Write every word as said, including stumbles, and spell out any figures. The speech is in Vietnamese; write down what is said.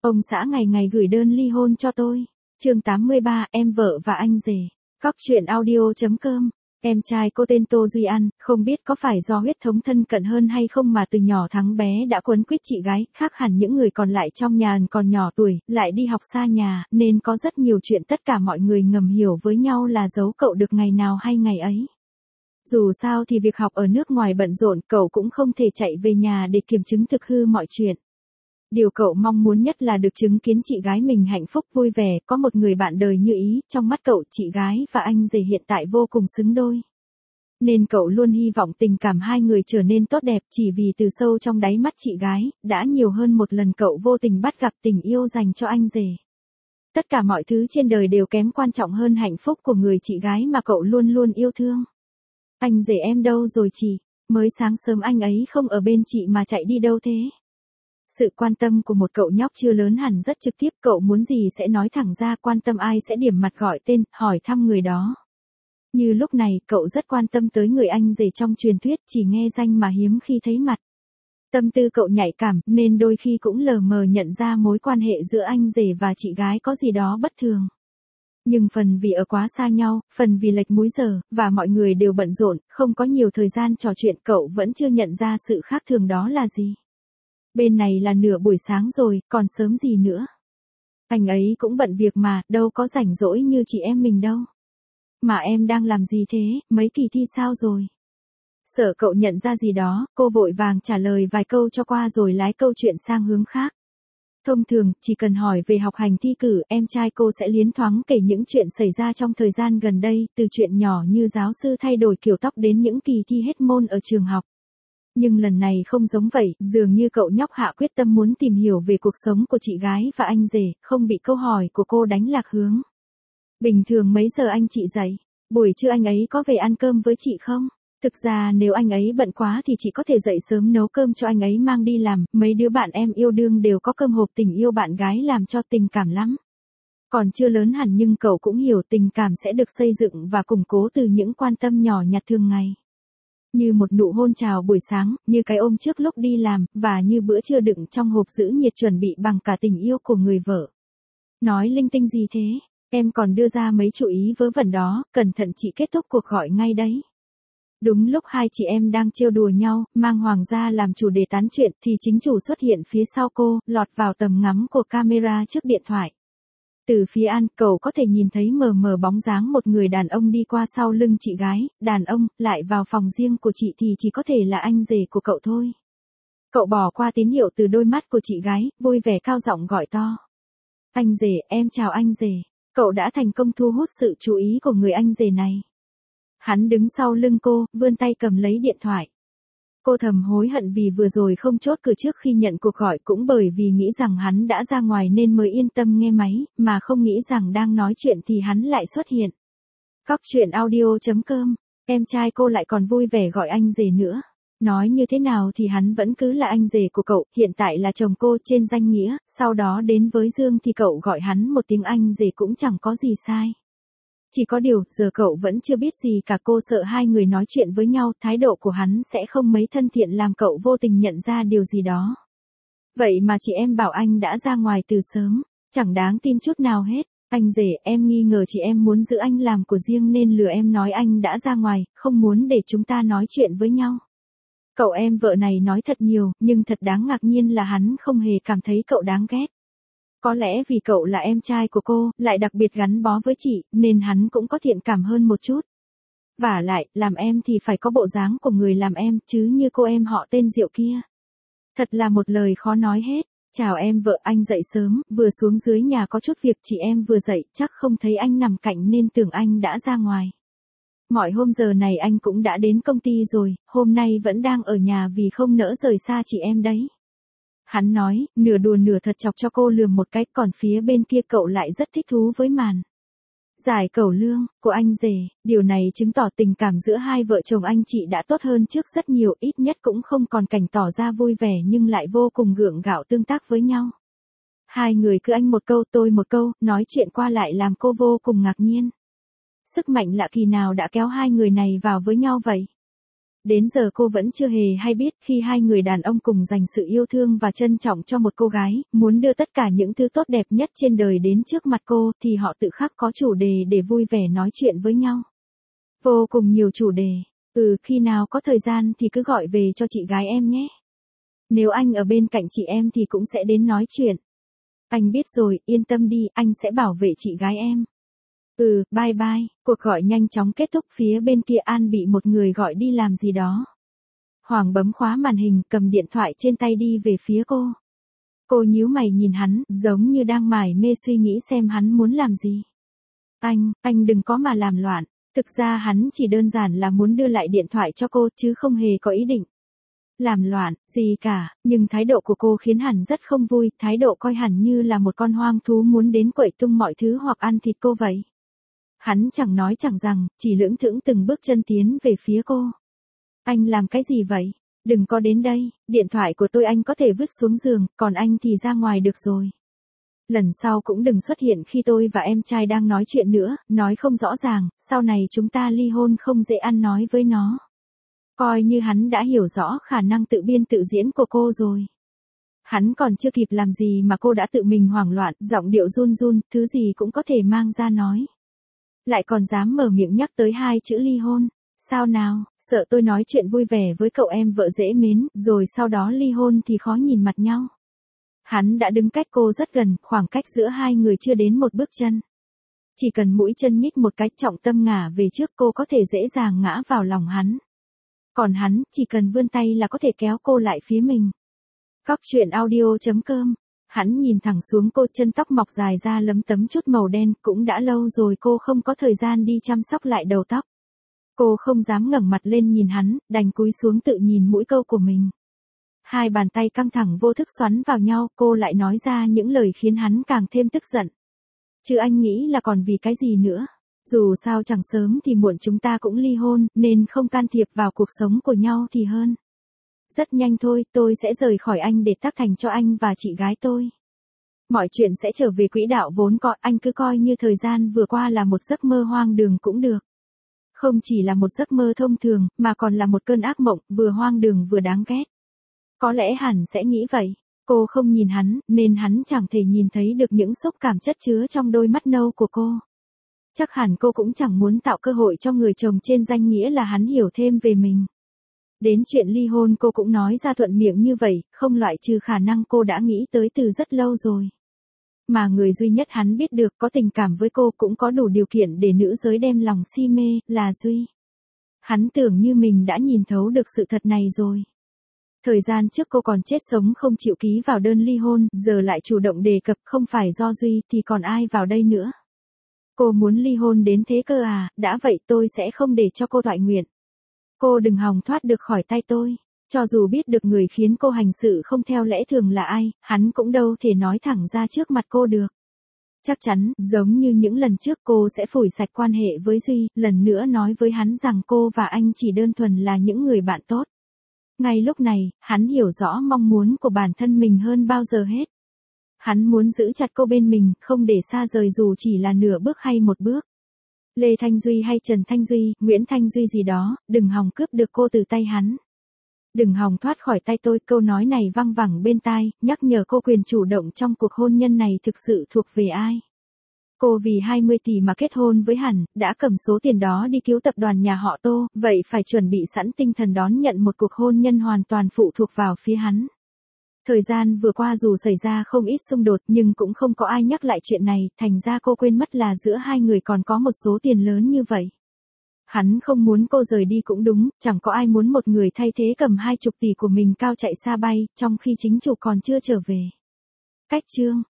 Ông xã ngày ngày gửi đơn ly hôn cho tôi. Chương tám mươi ba, em vợ và anh rể. Cóc truyện audio chấm com. Em trai cô tên Tô Duy An, không biết có phải do huyết thống thân cận hơn hay không mà từ nhỏ Thắng bé đã quấn quýt chị gái, khác hẳn những người còn lại trong nhà còn nhỏ tuổi, lại đi học xa nhà, nên có rất nhiều chuyện tất cả mọi người ngầm hiểu với nhau là giấu cậu được ngày nào hay ngày ấy. Dù sao thì việc học ở nước ngoài bận rộn, cậu cũng không thể chạy về nhà để kiểm chứng thực hư mọi chuyện. Điều cậu mong muốn nhất là được chứng kiến chị gái mình hạnh phúc vui vẻ, có một người bạn đời như ý, trong mắt cậu chị gái và anh rể hiện tại vô cùng xứng đôi. Nên cậu luôn hy vọng tình cảm hai người trở nên tốt đẹp chỉ vì từ sâu trong đáy mắt chị gái, đã nhiều hơn một lần cậu vô tình bắt gặp tình yêu dành cho anh rể. Tất cả mọi thứ trên đời đều kém quan trọng hơn hạnh phúc của người chị gái mà cậu luôn luôn yêu thương. Anh rể em đâu rồi chị? Mới sáng sớm anh ấy không ở bên chị mà chạy đi đâu thế? Sự quan tâm của một cậu nhóc chưa lớn hẳn rất trực tiếp, cậu muốn gì sẽ nói thẳng ra, quan tâm ai sẽ điểm mặt gọi tên, hỏi thăm người đó. Như lúc này, cậu rất quan tâm tới người anh rể trong truyền thuyết, chỉ nghe danh mà hiếm khi thấy mặt. Tâm tư cậu nhạy cảm, nên đôi khi cũng lờ mờ nhận ra mối quan hệ giữa anh rể và chị gái có gì đó bất thường. Nhưng phần vì ở quá xa nhau, phần vì lệch múi giờ, và mọi người đều bận rộn, không có nhiều thời gian trò chuyện, cậu vẫn chưa nhận ra sự khác thường đó là gì. Bên này là nửa buổi sáng rồi, còn sớm gì nữa. Anh ấy cũng bận việc mà, đâu có rảnh rỗi như chị em mình đâu. Mà em đang làm gì thế, mấy kỳ thi sao rồi? Sợ cậu nhận ra gì đó, cô vội vàng trả lời vài câu cho qua rồi lái câu chuyện sang hướng khác. Thông thường, chỉ cần hỏi về học hành thi cử, em trai cô sẽ liến thoáng kể những chuyện xảy ra trong thời gian gần đây, từ chuyện nhỏ như giáo sư thay đổi kiểu tóc đến những kỳ thi hết môn ở trường học. Nhưng lần này không giống vậy, dường như cậu nhóc hạ quyết tâm muốn tìm hiểu về cuộc sống của chị gái và anh rể, không bị câu hỏi của cô đánh lạc hướng. Bình thường mấy giờ anh chị dậy? Buổi trưa anh ấy có về ăn cơm với chị không? Thực ra nếu anh ấy bận quá thì chị có thể dậy sớm nấu cơm cho anh ấy mang đi làm, mấy đứa bạn em yêu đương đều có cơm hộp tình yêu bạn gái làm cho tình cảm lắm. Còn chưa lớn hẳn nhưng cậu cũng hiểu tình cảm sẽ được xây dựng và củng cố từ những quan tâm nhỏ nhặt thường ngày. Như một nụ hôn chào buổi sáng, như cái ôm trước lúc đi làm, và như bữa trưa đựng trong hộp giữ nhiệt chuẩn bị bằng cả tình yêu của người vợ. Nói linh tinh gì thế? Em còn đưa ra mấy chú ý vớ vẩn đó, cẩn thận chị kết thúc cuộc gọi ngay đấy. Đúng lúc hai chị em đang trêu đùa nhau, mang Hoàng gia làm chủ đề tán chuyện thì chính chủ xuất hiện phía sau cô, lọt vào tầm ngắm của camera trước điện thoại. Từ phía An, cậu có thể nhìn thấy mờ mờ bóng dáng một người đàn ông đi qua sau lưng chị gái, đàn ông, lại vào phòng riêng của chị thì chỉ có thể là anh rể của cậu thôi. Cậu bỏ qua tín hiệu từ đôi mắt của chị gái, vui vẻ cao giọng gọi to. Anh rể, em chào anh rể. Cậu đã thành công thu hút sự chú ý của người anh rể này. Hắn đứng sau lưng cô, vươn tay cầm lấy điện thoại. Cô thầm hối hận vì vừa rồi không chốt cửa trước khi nhận cuộc gọi, cũng bởi vì nghĩ rằng hắn đã ra ngoài nên mới yên tâm nghe máy, mà không nghĩ rằng đang nói chuyện thì hắn lại xuất hiện. Cóc truyện audio chấm com, em trai cô lại còn vui vẻ gọi anh rể nữa. Nói như thế nào thì hắn vẫn cứ là anh rể của cậu, hiện tại là chồng cô trên danh nghĩa, sau đó đến với Dương thì cậu gọi hắn một tiếng anh rể cũng chẳng có gì sai. Chỉ có điều, giờ cậu vẫn chưa biết gì cả, cô sợ hai người nói chuyện với nhau, thái độ của hắn sẽ không mấy thân thiện làm cậu vô tình nhận ra điều gì đó. Vậy mà chị em bảo anh đã ra ngoài từ sớm, chẳng đáng tin chút nào hết. Anh rể, em nghi ngờ chị em muốn giữ anh làm của riêng nên lừa em nói anh đã ra ngoài, không muốn để chúng ta nói chuyện với nhau. Cậu em vợ này nói thật nhiều, nhưng thật đáng ngạc nhiên là hắn không hề cảm thấy cậu đáng ghét. Có lẽ vì cậu là em trai của cô, lại đặc biệt gắn bó với chị, nên hắn cũng có thiện cảm hơn một chút. Vả lại, làm em thì phải có bộ dáng của người làm em, chứ như cô em họ tên Diệu kia. Thật là một lời khó nói hết. Chào em vợ, anh dậy sớm, vừa xuống dưới nhà có chút việc, chị em vừa dậy, chắc không thấy anh nằm cạnh nên tưởng anh đã ra ngoài. Mọi hôm giờ này anh cũng đã đến công ty rồi, hôm nay vẫn đang ở nhà vì không nỡ rời xa chị em đấy. Hắn nói, nửa đùa nửa thật chọc cho cô lườm một cái, còn phía bên kia cậu lại rất thích thú với màn giải cẩu lương của anh rể. Điều này chứng tỏ tình cảm giữa hai vợ chồng anh chị đã tốt hơn trước rất nhiều, ít nhất cũng không còn cảnh tỏ ra vui vẻ nhưng lại vô cùng gượng gạo tương tác với nhau. Hai người cứ anh một câu tôi một câu, nói chuyện qua lại làm cô vô cùng ngạc nhiên. Sức mạnh lạ kỳ nào đã kéo hai người này vào với nhau vậy? Đến giờ cô vẫn chưa hề hay biết khi hai người đàn ông cùng dành sự yêu thương và trân trọng cho một cô gái, muốn đưa tất cả những thứ tốt đẹp nhất trên đời đến trước mặt cô thì họ tự khắc có chủ đề để vui vẻ nói chuyện với nhau. Vô cùng nhiều chủ đề. Ừ, khi nào có thời gian thì cứ gọi về cho chị gái em nhé. Nếu anh ở bên cạnh chị em thì cũng sẽ đến nói chuyện. Anh biết rồi, yên tâm đi, anh sẽ bảo vệ chị gái em. Ừ, bye bye. Cuộc gọi nhanh chóng kết thúc, phía bên kia An bị một người gọi đi làm gì đó. Hoàng bấm khóa màn hình, cầm điện thoại trên tay đi về phía cô. Cô nhíu mày nhìn hắn, giống như đang mải mê suy nghĩ xem hắn muốn làm gì. Anh, anh đừng có mà làm loạn. Thực ra hắn chỉ đơn giản là muốn đưa lại điện thoại cho cô chứ không hề có ý định làm loạn gì cả, nhưng thái độ của cô khiến hắn rất không vui, thái độ coi hẳn như là một con hoang thú muốn đến quậy tung mọi thứ hoặc ăn thịt cô vậy. Hắn chẳng nói chẳng rằng, chỉ lưỡng thững từng bước chân tiến về phía cô. Anh làm cái gì vậy? Đừng có đến đây, điện thoại của tôi anh có thể vứt xuống giường, còn anh thì ra ngoài được rồi. Lần sau cũng đừng xuất hiện khi tôi và em trai đang nói chuyện nữa, nói không rõ ràng, sau này chúng ta ly hôn không dễ ăn nói với nó. Coi như hắn đã hiểu rõ khả năng tự biên tự diễn của cô rồi. Hắn còn chưa kịp làm gì mà cô đã tự mình hoảng loạn, giọng điệu run run, thứ gì cũng có thể mang ra nói. Lại còn dám mở miệng nhắc tới hai chữ ly hôn. Sao nào, sợ tôi nói chuyện vui vẻ với cậu em vợ dễ mến, rồi sau đó ly hôn thì khó nhìn mặt nhau. Hắn đã đứng cách cô rất gần, khoảng cách giữa hai người chưa đến một bước chân. Chỉ cần mũi chân nhích một cách trọng tâm ngả về trước cô có thể dễ dàng ngã vào lòng hắn. Còn hắn, chỉ cần vươn tay là có thể kéo cô lại phía mình. Cóc truyện audio chấm com. Hắn nhìn thẳng xuống cô, chân tóc mọc dài ra lấm tấm chút màu đen, cũng đã lâu rồi cô không có thời gian đi chăm sóc lại đầu tóc. Cô không dám ngẩng mặt lên nhìn hắn, đành cúi xuống tự nhìn mũi câu của mình. Hai bàn tay căng thẳng vô thức xoắn vào nhau, cô lại nói ra những lời khiến hắn càng thêm tức giận. Chứ anh nghĩ là còn vì cái gì nữa? Dù sao chẳng sớm thì muộn chúng ta cũng ly hôn, nên không can thiệp vào cuộc sống của nhau thì hơn. Rất nhanh thôi, tôi sẽ rời khỏi anh để tác thành cho anh và chị gái tôi. Mọi chuyện sẽ trở về quỹ đạo vốn có, anh cứ coi như thời gian vừa qua là một giấc mơ hoang đường cũng được. Không chỉ là một giấc mơ thông thường, mà còn là một cơn ác mộng, vừa hoang đường vừa đáng ghét. Có lẽ hẳn sẽ nghĩ vậy. Cô không nhìn hắn, nên hắn chẳng thể nhìn thấy được những xúc cảm chất chứa trong đôi mắt nâu của cô. Chắc hẳn cô cũng chẳng muốn tạo cơ hội cho người chồng trên danh nghĩa là hắn hiểu thêm về mình. Đến chuyện ly hôn cô cũng nói ra thuận miệng như vậy, không loại trừ khả năng cô đã nghĩ tới từ rất lâu rồi. Mà người duy nhất hắn biết được có tình cảm với cô cũng có đủ điều kiện để nữ giới đem lòng si mê, là Duy. Hắn tưởng như mình đã nhìn thấu được sự thật này rồi. Thời gian trước cô còn chết sống không chịu ký vào đơn ly hôn, giờ lại chủ động đề cập không phải do Duy thì còn ai vào đây nữa. Cô muốn ly hôn đến thế cơ à, đã vậy tôi sẽ không để cho cô toại nguyện. Cô đừng hòng thoát được khỏi tay tôi. Cho dù biết được người khiến cô hành sự không theo lẽ thường là ai, hắn cũng đâu thể nói thẳng ra trước mặt cô được. Chắc chắn, giống như những lần trước cô sẽ phủi sạch quan hệ với Duy, lần nữa nói với hắn rằng cô và anh chỉ đơn thuần là những người bạn tốt. Ngay lúc này, hắn hiểu rõ mong muốn của bản thân mình hơn bao giờ hết. Hắn muốn giữ chặt cô bên mình, không để xa rời dù chỉ là nửa bước hay một bước. Lê Thanh Duy hay Trần Thanh Duy, Nguyễn Thanh Duy gì đó, đừng hòng cướp được cô từ tay hắn. Đừng hòng thoát khỏi tay tôi, câu nói này văng vẳng bên tai, nhắc nhở cô quyền chủ động trong cuộc hôn nhân này thực sự thuộc về ai. Cô vì hai mươi tỷ mà kết hôn với hắn, đã cầm số tiền đó đi cứu tập đoàn nhà họ Tô, vậy phải chuẩn bị sẵn tinh thần đón nhận một cuộc hôn nhân hoàn toàn phụ thuộc vào phía hắn. Thời gian vừa qua dù xảy ra không ít xung đột nhưng cũng không có ai nhắc lại chuyện này, thành ra cô quên mất là giữa hai người còn có một số tiền lớn như vậy. Hắn không muốn cô rời đi cũng đúng, chẳng có ai muốn một người thay thế cầm hai chục tỷ của mình cao chạy xa bay, trong khi chính chủ còn chưa trở về. Cách chương